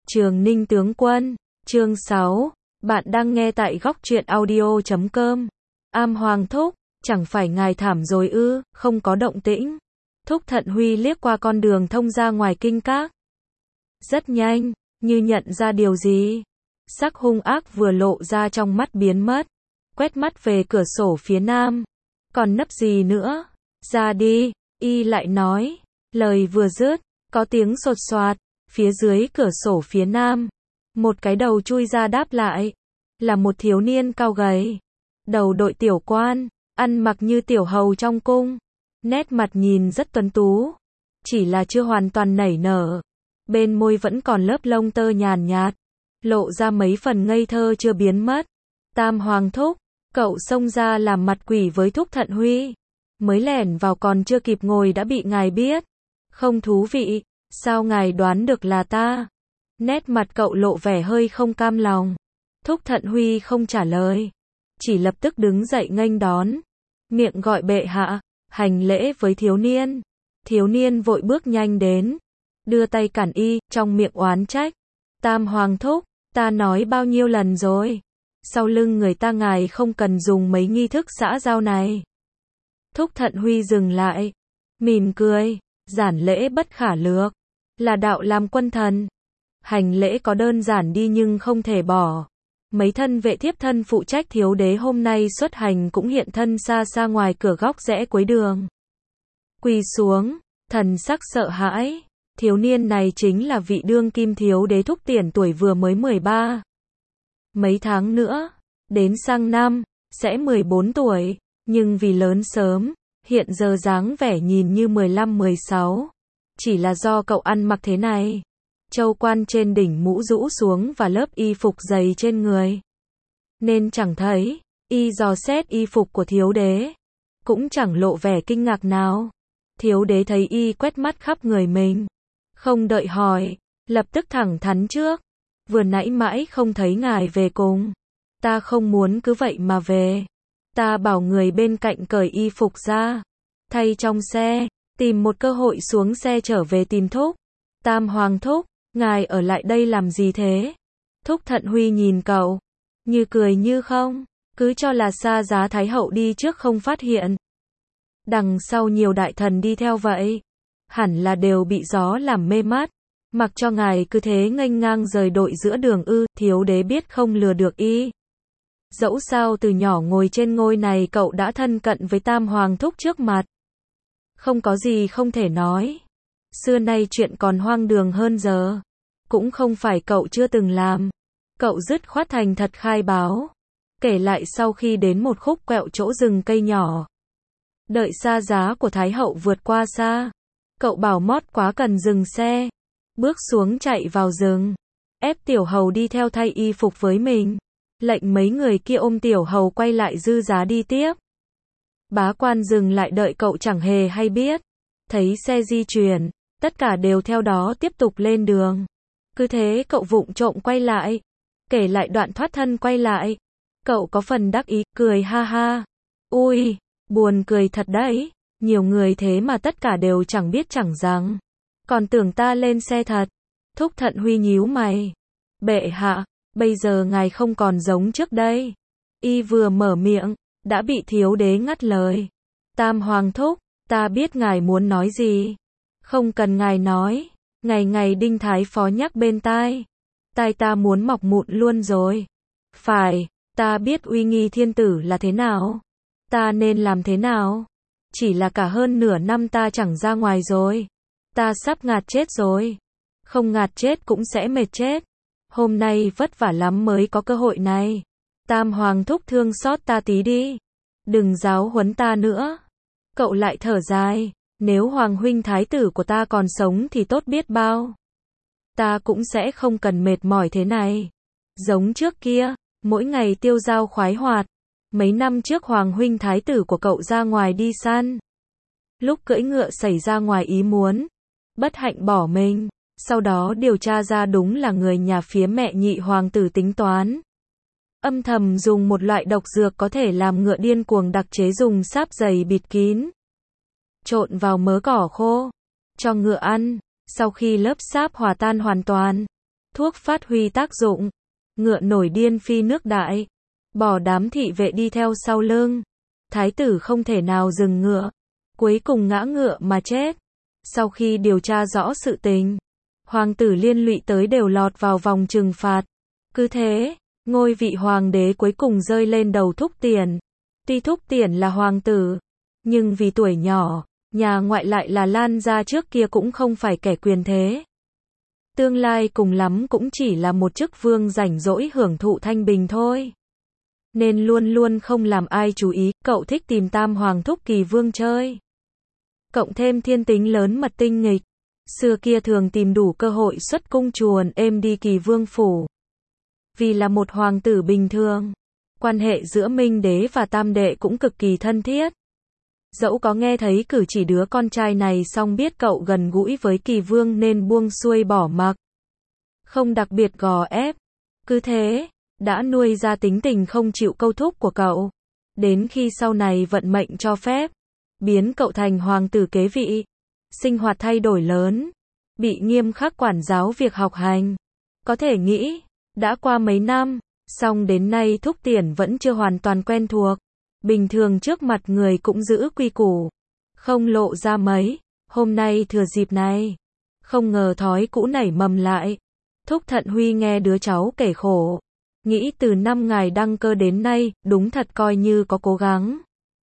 Trường Ninh tướng quân, chương 6, bạn đang nghe tại góc truyện audio.com. Hoàng thúc, chẳng phải ngài thảm rồi ư? Không có động tĩnh. Thúc Thận Huy liếc qua con đường thông ra ngoài kinh các. Rất nhanh, như nhận ra điều gì. Sắc hung ác vừa lộ ra trong mắt biến mất. Quét mắt về cửa sổ phía nam. Còn nấp gì nữa? Ra đi, y lại nói. Lời vừa dứt, có tiếng sột soạt. Phía dưới cửa sổ phía nam, một cái đầu chui ra đáp lại, là một thiếu niên cao gầy, đầu đội tiểu quan, ăn mặc như tiểu hầu trong cung, nét mặt nhìn rất tuấn tú, chỉ là chưa hoàn toàn nảy nở, bên môi vẫn còn lớp lông tơ nhàn nhạt, lộ ra mấy phần ngây thơ chưa biến mất. Tam Hoàng thúc, cậu xông ra làm mặt quỷ với Thúc Thận Huy, mới lẻn vào còn chưa kịp ngồi đã bị ngài biết, không thú vị. Sao ngài đoán được là ta? Nét mặt cậu lộ vẻ hơi không cam lòng. Thúc Thận Huy không trả lời, chỉ lập tức đứng dậy nghênh đón, miệng gọi bệ hạ, hành lễ với thiếu niên. Thiếu niên vội bước nhanh đến, đưa tay cản y, trong miệng oán trách. Tam Hoàng thúc, ta nói bao nhiêu lần rồi, sau lưng người ta ngài không cần dùng mấy nghi thức xã giao này. Thúc Thận Huy dừng lại, mỉm cười, giản lễ bất khả lược. Là đạo làm quân thần. Hành lễ có đơn giản đi nhưng không thể bỏ. Mấy thân vệ thiếp thân phụ trách thiếu đế hôm nay xuất hành cũng hiện thân xa xa ngoài cửa góc rẽ cuối đường. Quỳ xuống, thần sắc sợ hãi. Thiếu niên này chính là vị đương kim thiếu đế Thúc Tiền tuổi vừa mới 13. Mấy tháng nữa, đến sang năm, sẽ 14 tuổi, nhưng vì lớn sớm, hiện giờ dáng vẻ nhìn như 15-16. Chỉ là do cậu ăn mặc thế này, châu quan trên đỉnh mũ rũ xuống và lớp y phục dày trên người, nên chẳng thấy. Y dò xét y phục của thiếu đế, cũng chẳng lộ vẻ kinh ngạc nào. Thiếu đế thấy y quét mắt khắp người mình, không đợi hỏi, lập tức thẳng thắn trước. Vừa nãy mãi không thấy ngài về cùng, ta không muốn cứ vậy mà về. Ta bảo người bên cạnh cởi y phục ra, thay trong xe. Tìm một cơ hội xuống xe trở về tìm Thúc. Tam Hoàng thúc, ngài ở lại đây làm gì thế? Thúc Thận Huy nhìn cậu, như cười như không, cứ cho là Sa Giá Thái hậu đi trước không phát hiện. Đằng sau nhiều đại thần đi theo vậy, hẳn là đều bị gió làm mê mắt, mặc cho ngài cứ thế nghênh ngang rời đội giữa đường ư? Thiếu đế biết không lừa được y. Dẫu sao từ nhỏ ngồi trên ngôi này cậu đã thân cận với Tam Hoàng thúc trước mặt. Không có gì không thể nói. Xưa nay chuyện còn hoang đường hơn giờ. Cũng không phải cậu chưa từng làm. Cậu dứt khoát thành thật khai báo. Kể lại sau khi đến một khúc quẹo chỗ rừng cây nhỏ. Đợi Sa Giá của Thái hậu vượt qua xa. Cậu bảo mót quá cần dừng xe. Bước xuống chạy vào rừng. Ép tiểu hầu đi theo thay y phục với mình. Lệnh mấy người kia ôm tiểu hầu quay lại dư giá đi tiếp. Bá quan dừng lại đợi cậu chẳng hề hay biết. Thấy xe di chuyển, tất cả đều theo đó tiếp tục lên đường. Cứ thế cậu vụng trộm quay lại, kể lại đoạn thoát thân quay lại. Cậu có phần đắc ý, cười ha ha. Ui, buồn cười thật đấy. Nhiều người thế mà tất cả đều chẳng biết chẳng rằng. Còn tưởng ta lên xe thật. Thúc Thận Huy nhíu mày. Bệ hạ, bây giờ ngài không còn giống trước đây. Y vừa mở miệng, đã bị thiếu đế ngắt lời. Tam Hoàng thúc, ta biết ngài muốn nói gì. Không cần ngài nói. Ngày ngày Đinh Thái Phó nhắc bên tai. Tai ta muốn mọc mụn luôn rồi. Phải, ta biết uy nghi thiên tử là thế nào. Ta nên làm thế nào. Chỉ là cả hơn nửa năm ta chẳng ra ngoài rồi. Ta sắp ngạt chết rồi. Không ngạt chết cũng sẽ mệt chết. Hôm nay vất vả lắm mới có cơ hội này. Tam Hoàng thúc thương xót ta tí đi. Đừng giáo huấn ta nữa. Cậu lại thở dài. Nếu Hoàng huynh thái tử của ta còn sống thì tốt biết bao. Ta cũng sẽ không cần mệt mỏi thế này. Giống trước kia, mỗi ngày tiêu dao khoái hoạt. Mấy năm trước Hoàng huynh thái tử của cậu ra ngoài đi săn. Lúc cưỡi ngựa xảy ra ngoài ý muốn. Bất hạnh bỏ mình. Sau đó điều tra ra đúng là người nhà phía mẹ nhị hoàng tử tính toán. Âm thầm dùng một loại độc dược có thể làm ngựa điên cuồng đặc chế dùng sáp dày bịt kín. Trộn vào mớ cỏ khô. Cho ngựa ăn. Sau khi lớp sáp hòa tan hoàn toàn. thuốc phát huy tác dụng, ngựa nổi điên phi nước đại, bỏ đám thị vệ đi theo sau lưng. Thái tử không thể nào dừng ngựa, cuối cùng ngã ngựa mà chết. Sau khi điều tra rõ sự tình, hoàng tử liên lụy tới đều lọt vào vòng trừng phạt. Cứ thế, ngôi vị hoàng đế cuối cùng rơi lên đầu Thúc Tiền. Tuy Thúc Tiền là hoàng tử, nhưng vì tuổi nhỏ, nhà ngoại lại là Lan gia trước kia cũng không phải kẻ quyền thế. Tương lai cùng lắm cũng chỉ là một chức vương rảnh rỗi hưởng thụ thanh bình thôi. Nên luôn luôn không làm ai chú ý, cậu thích tìm Tam Hoàng Thúc Kỳ Vương chơi. Cộng thêm thiên tính lớn mật tinh nghịch, xưa kia thường tìm đủ cơ hội xuất cung chuồn êm đi Kỳ Vương phủ. Vì là một hoàng tử bình thường, quan hệ giữa Minh Đế và Tam Đệ cũng cực kỳ thân thiết. Dẫu có nghe thấy cử chỉ đứa con trai này song biết cậu gần gũi với Kỳ Vương nên buông xuôi bỏ mặc. Không đặc biệt gò ép. Cứ thế, đã nuôi ra tính tình không chịu câu thúc của cậu. Đến khi sau này vận mệnh cho phép, biến cậu thành hoàng tử kế vị. Sinh hoạt thay đổi lớn, bị nghiêm khắc quản giáo việc học hành. Có thể nghĩ, đã qua mấy năm, song đến nay Thúc Tiền vẫn chưa hoàn toàn quen thuộc. Bình thường trước mặt người cũng giữ quy củ, không lộ ra mấy. Hôm nay thừa dịp này, không ngờ thói cũ nảy mầm lại. Thúc Thận Huy nghe đứa cháu kể khổ, nghĩ từ năm ngài đăng cơ đến nay, đúng thật coi như có cố gắng.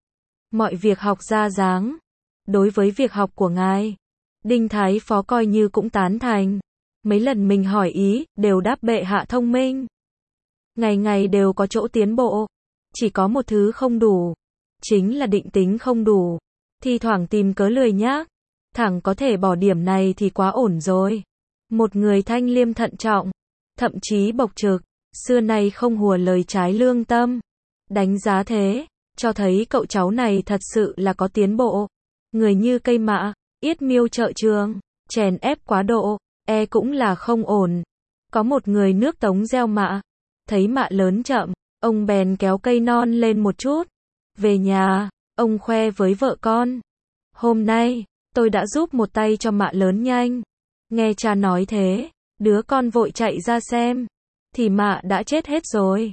Mọi việc học ra dáng. Đối với việc học của ngài, Đinh Thái Phó coi như cũng tán thành. Mấy lần mình hỏi ý, đều đáp bệ hạ thông minh. Ngày ngày đều có chỗ tiến bộ. Chỉ có một thứ không đủ, chính là định tính không đủ. Thi thoảng tìm cớ lười nhác, thẳng có thể bỏ điểm này thì quá ổn rồi. Một người thanh liêm thận trọng, thậm chí bộc trực, xưa nay không hùa lời trái lương tâm. Đánh giá thế, cho thấy cậu cháu này thật sự là có tiến bộ. Người như cây mạ, yết miêu trợ trường, chèn ép quá độ, cũng là không ổn. Có một người nước Tống gieo mạ, thấy mạ lớn chậm, ông bèn kéo cây non lên một chút. Về nhà, ông khoe với vợ con. Hôm nay, tôi đã giúp một tay cho mạ lớn nhanh. Nghe cha nói thế, đứa con vội chạy ra xem. Thì mạ đã chết hết rồi.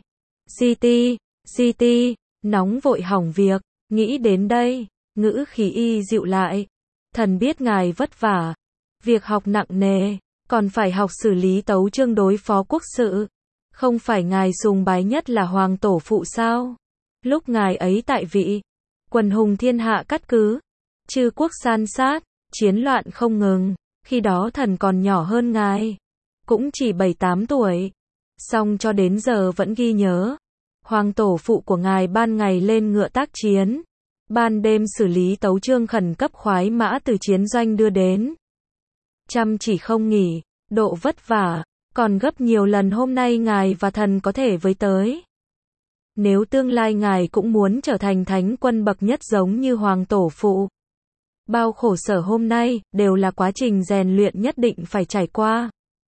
GT, nóng vội hỏng việc. Nghĩ đến đây, ngữ khí y dịu lại. Thần biết ngài vất vả. Việc học nặng nề, còn phải học xử lý tấu chương đối phó quốc sự. Không phải ngài sùng bái nhất là hoàng tổ phụ sao? Lúc ngài ấy tại vị, quần hùng thiên hạ cắt cứ, chư quốc san sát, chiến loạn không ngừng. Khi đó thần còn nhỏ hơn ngài, cũng chỉ 7-8 tuổi. Song cho đến giờ vẫn ghi nhớ. Hoàng tổ phụ của ngài ban ngày lên ngựa tác chiến, ban đêm xử lý tấu chương khẩn cấp khoái mã từ chiến doanh đưa đến. Chăm chỉ không nghỉ, độ vất vả, còn gấp nhiều lần hôm nay ngài và thần có thể với tới. Nếu tương lai ngài cũng muốn trở thành thánh quân bậc nhất giống như hoàng tổ phụ, bao khổ sở hôm nay, đều là quá trình rèn luyện nhất định phải trải qua.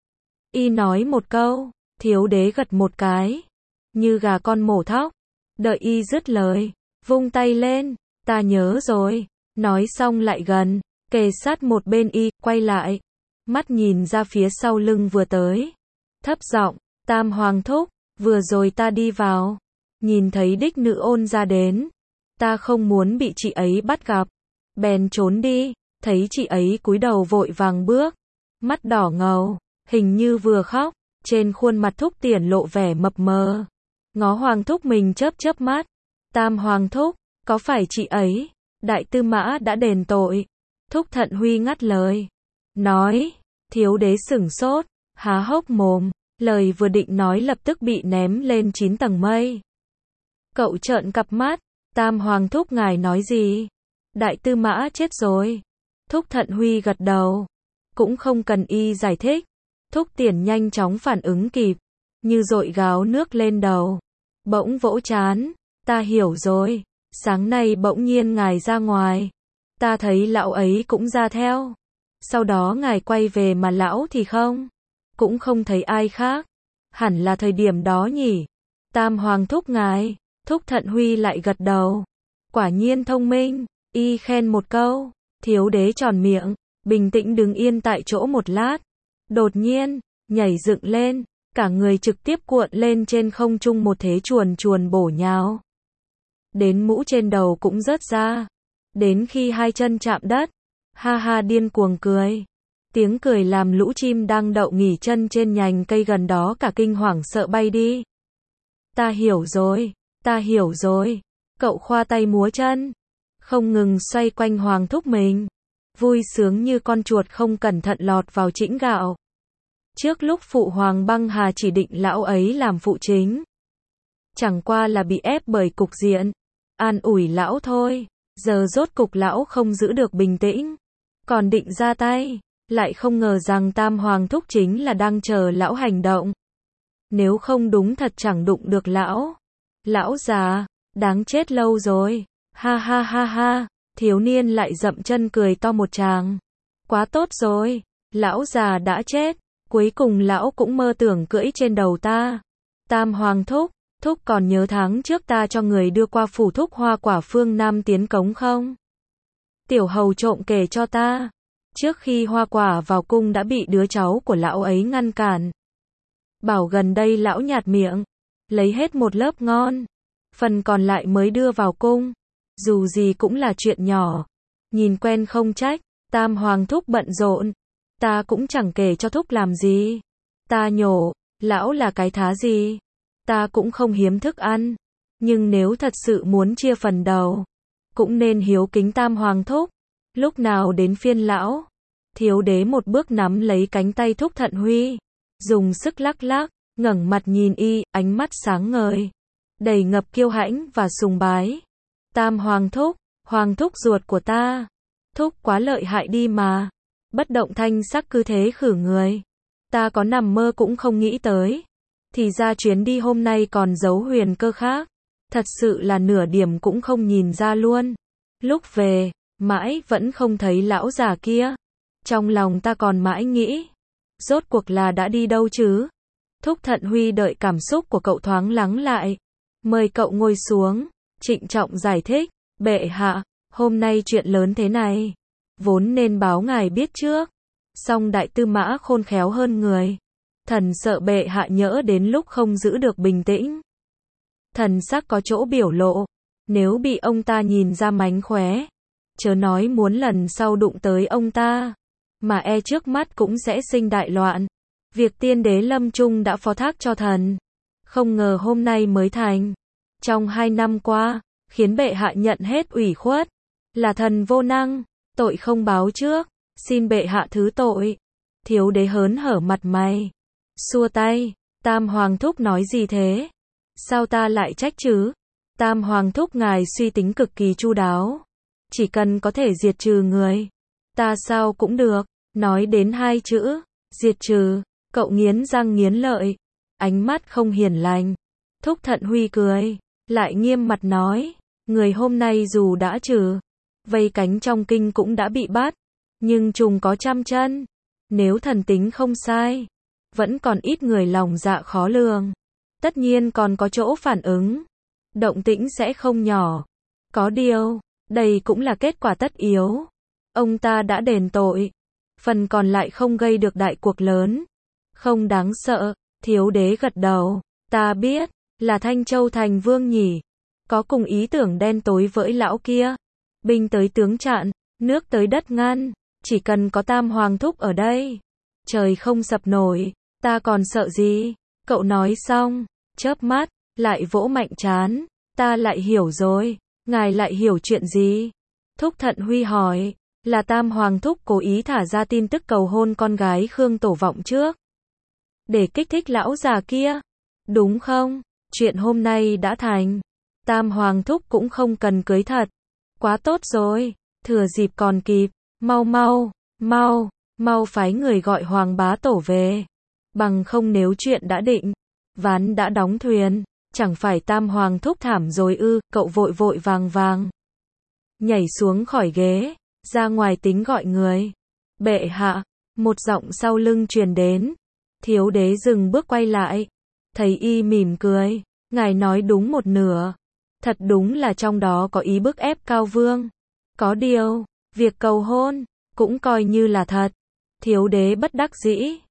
Y nói một câu, thiếu đế gật một cái, như gà con mổ thóc. Đợi y dứt lời, vung tay lên, ta nhớ rồi. Nói xong lại gần, kề sát một bên y, quay lại. Mắt nhìn ra phía sau lưng vừa tới. Thấp giọng, Tam Hoàng Thúc, vừa rồi ta đi vào. Nhìn thấy đích nữ Ôn ra đến. Ta không muốn bị chị ấy bắt gặp. Bèn trốn đi, thấy chị ấy cúi đầu vội vàng bước. Mắt đỏ ngầu, hình như vừa khóc. Trên khuôn mặt Thúc Tiền lộ vẻ mập mờ. Ngó Hoàng Thúc mình chớp mắt. Tam Hoàng Thúc, có phải chị ấy? Đại tư mã đã đền tội. Thúc Thận Huy ngắt lời. Nói, thiếu đế sửng sốt, há hốc mồm. Lời vừa định nói lập tức bị ném lên 9 tầng mây. Cậu trợn cặp mắt. Tam Hoàng Thúc ngài nói gì? Đại tư mã chết rồi. Thúc Thận Huy gật đầu. Cũng không cần y giải thích. Thúc Tiền nhanh chóng phản ứng kịp. Như dội gáo nước lên đầu. Bỗng vỗ trán. Ta hiểu rồi. Sáng nay bỗng nhiên ngài ra ngoài. Ta thấy lão ấy cũng ra theo. Sau đó ngài quay về mà lão thì không. Cũng không thấy ai khác. Hẳn là thời điểm đó nhỉ. Tam Hoàng Thúc ngài. Thúc Thận Huy lại gật đầu. Quả nhiên thông minh. Y khen một câu. Thiếu đế tròn miệng. Bình tĩnh đứng yên tại chỗ một lát. Đột nhiên, nhảy dựng lên, cả người trực tiếp cuộn lên trên không trung một thế chuồn chuồn bổ nhào. Đến mũ trên đầu cũng rớt ra. Đến khi hai chân chạm đất, ha ha điên cuồng cười. Tiếng cười làm lũ chim đang đậu nghỉ chân trên nhành cây gần đó cả kinh hoảng sợ bay đi. Ta hiểu rồi, ta hiểu rồi. Cậu khoa tay múa chân, không ngừng xoay quanh Hoàng Thúc mình. Vui sướng như con chuột không cẩn thận lọt vào chĩnh gạo. Trước lúc phụ Hoàng Băng Hà chỉ định lão ấy làm phụ chính. Chẳng qua là bị ép bởi cục diện. An ủi lão thôi. Giờ rốt cục lão không giữ được bình tĩnh. Còn định ra tay. Lại không ngờ rằng Tam Hoàng Thúc chính là đang chờ lão hành động. Nếu không đúng thật chẳng đụng được lão. Lão già, đáng chết lâu rồi. Ha ha ha ha. Thiếu niên lại dậm chân cười to một tràng. Quá tốt rồi. Lão già đã chết. Cuối cùng lão cũng mơ tưởng cưỡi trên đầu ta. Tam Hoàng Thúc, Thúc còn nhớ tháng trước ta cho người đưa qua phủ thúc hoa quả phương Nam tiến cống không? Tiểu hầu trộm kể cho ta. Trước khi hoa quả vào cung đã bị đứa cháu của lão ấy ngăn cản. Bảo gần đây lão nhạt miệng. Lấy hết một lớp ngon. Phần còn lại mới đưa vào cung. Dù gì cũng là chuyện nhỏ. Nhìn quen không trách. Tam Hoàng Thúc bận rộn. Ta cũng chẳng kể cho Thúc làm gì. Ta nhổ. Lão là cái thá gì. Ta cũng không hiếm thức ăn. Nhưng nếu thật sự muốn chia phần đầu. Cũng nên hiếu kính Tam Hoàng Thúc. Lúc nào đến phiên lão. Thiếu đế một bước nắm lấy cánh tay Thúc Thận Huy. Dùng sức lắc lắc. Ngẩng mặt nhìn y, ánh mắt sáng ngời. Đầy ngập kiêu hãnh và sùng bái. Tam Hoàng Thúc ruột của ta. Thúc quá lợi hại đi mà. Bất động thanh sắc cứ thế khử người. Ta có nằm mơ cũng không nghĩ tới. Thì ra chuyến đi hôm nay còn giấu huyền cơ khác. Thật sự là nửa điểm cũng không nhìn ra luôn. Lúc về, mãi vẫn không thấy lão già kia. Trong lòng ta còn mãi nghĩ. Rốt cuộc là đã đi đâu chứ? Thúc Thận Huy đợi cảm xúc của cậu thoáng lắng lại. Mời cậu ngồi xuống. Trịnh trọng giải thích. Bệ hạ, hôm nay chuyện lớn thế này. Vốn nên báo ngài biết trước. Song đại tư mã khôn khéo hơn người. Thần sợ bệ hạ nhỡ đến lúc không giữ được bình tĩnh. Thần sắc có chỗ biểu lộ. Nếu bị ông ta nhìn ra mánh khóe. Chớ nói muốn lần sau đụng tới ông ta. Mà trước mắt cũng sẽ sinh đại loạn. Việc tiên đế lâm chung đã phó thác cho thần. Không ngờ hôm nay mới thành. Trong 2 năm qua, khiến bệ hạ nhận hết ủy khuất. Là thần vô năng, tội không báo trước. Xin bệ hạ thứ tội. Thiếu đế hớn hở mặt mày. Xua tay. Tam Hoàng Thúc nói gì thế? Sao ta lại trách chứ? Tam Hoàng Thúc ngài suy tính cực kỳ chu đáo. Chỉ cần có thể diệt trừ người. Ta sao cũng được. Nói đến 2 chữ. Diệt trừ. Cậu nghiến răng nghiến lợi. Ánh mắt không hiền lành. Thúc Thận Huy cười. Lại nghiêm mặt nói. Người hôm nay dù đã trừ. Vây cánh trong kinh cũng đã bị bắt. Nhưng trùng có 100 chân. Nếu thần tính không sai. Vẫn còn ít người lòng dạ khó lường. Tất nhiên còn có chỗ phản ứng. Động tĩnh sẽ không nhỏ. Có điều, đây cũng là kết quả tất yếu. Ông ta đã đền tội. Phần còn lại không gây được đại cuộc lớn. Không đáng sợ. Thiếu đế gật đầu. Ta biết, là Thanh Châu thành vương nhỉ. Có cùng ý tưởng đen tối với lão kia. Binh tới tướng chặn, nước tới đất ngăn. Chỉ cần có Tam Hoàng Thúc ở đây. Trời không sập nổi. Ta còn sợ gì? Cậu nói xong, chớp mắt, lại vỗ mạnh trán. Ta lại hiểu rồi. Ngài lại hiểu chuyện gì? Thúc Thận Huy hỏi. Là Tam Hoàng Thúc cố ý thả ra tin tức cầu hôn con gái Khương Tổ Vọng trước. Để kích thích lão già kia. Đúng không? Chuyện hôm nay đã thành. Tam Hoàng Thúc cũng không cần cưới thật. Quá tốt rồi. Thừa dịp còn kịp. Mau phái người gọi Hoàng Bá Tổ về. Bằng không nếu chuyện đã định. Ván đã đóng thuyền. Chẳng phải Tam Hoàng Thúc thảm rồi ư? Cậu vội vội vàng. Nhảy xuống khỏi ghế. Ra ngoài tính gọi người. Bệ hạ. Một giọng sau lưng truyền đến. Thiếu đế dừng bước quay lại. Thấy y mỉm cười. Ngài nói đúng một nửa. Thật đúng là trong đó có ý bức ép Cao Vương. Có điều, việc cầu hôn, cũng coi như là thật. Thiếu đế bất đắc dĩ.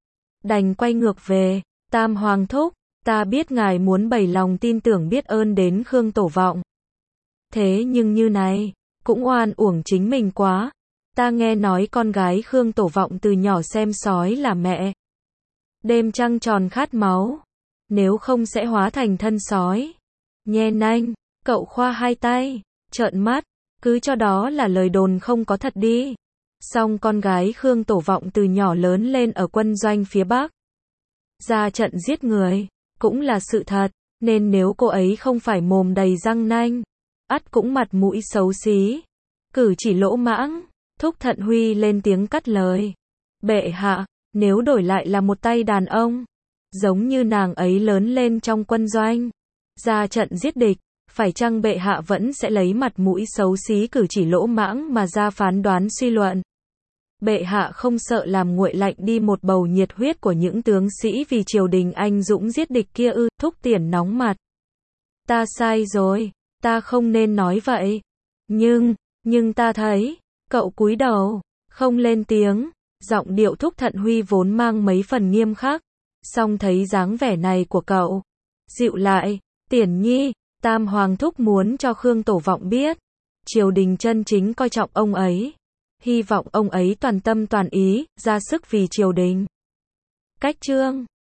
đành quay ngược về, Tam Hoàng thúc, ta biết ngài muốn bày lòng tin tưởng biết ơn đến Khương Tổ Vọng. Thế nhưng như này, cũng oan uổng chính mình quá. Ta nghe nói con gái Khương Tổ Vọng từ nhỏ xem sói là mẹ. Đêm trăng tròn khát máu, nếu không sẽ hóa thành thân sói. Nhe nanh, cậu khoa hai tay, trợn mắt, cứ cho đó là lời đồn không có thật đi. Song con gái Khương Tổ Vọng từ nhỏ lớn lên ở quân doanh phía Bắc. Ra trận giết người, cũng là sự thật, nên nếu cô ấy không phải mồm đầy răng nanh, ắt cũng mặt mũi xấu xí, cử chỉ lỗ mãng. Thúc Thận Huy lên tiếng cắt lời. Bệ hạ, nếu đổi lại là một tay đàn ông, giống như nàng ấy lớn lên trong quân doanh, ra trận giết địch, phải chăng bệ hạ vẫn sẽ lấy mặt mũi xấu xí cử chỉ lỗ mãng mà ra phán đoán suy luận? Bệ hạ không sợ làm nguội lạnh đi một bầu nhiệt huyết của những tướng sĩ vì triều đình anh dũng giết địch kia ư? Thúc Tiền nóng mặt. Ta sai rồi, ta không nên nói vậy. Nhưng ta thấy, cậu cúi đầu, không lên tiếng, giọng điệu Thúc Thận Huy vốn mang mấy phần nghiêm khắc, song thấy dáng vẻ này của cậu, dịu lại, Tiền nhi, Tam Hoàng thúc muốn cho Khương Tổ Vọng biết, triều đình chân chính coi trọng ông ấy, hy vọng ông ấy toàn tâm toàn ý, ra sức vì triều đình. Cách chương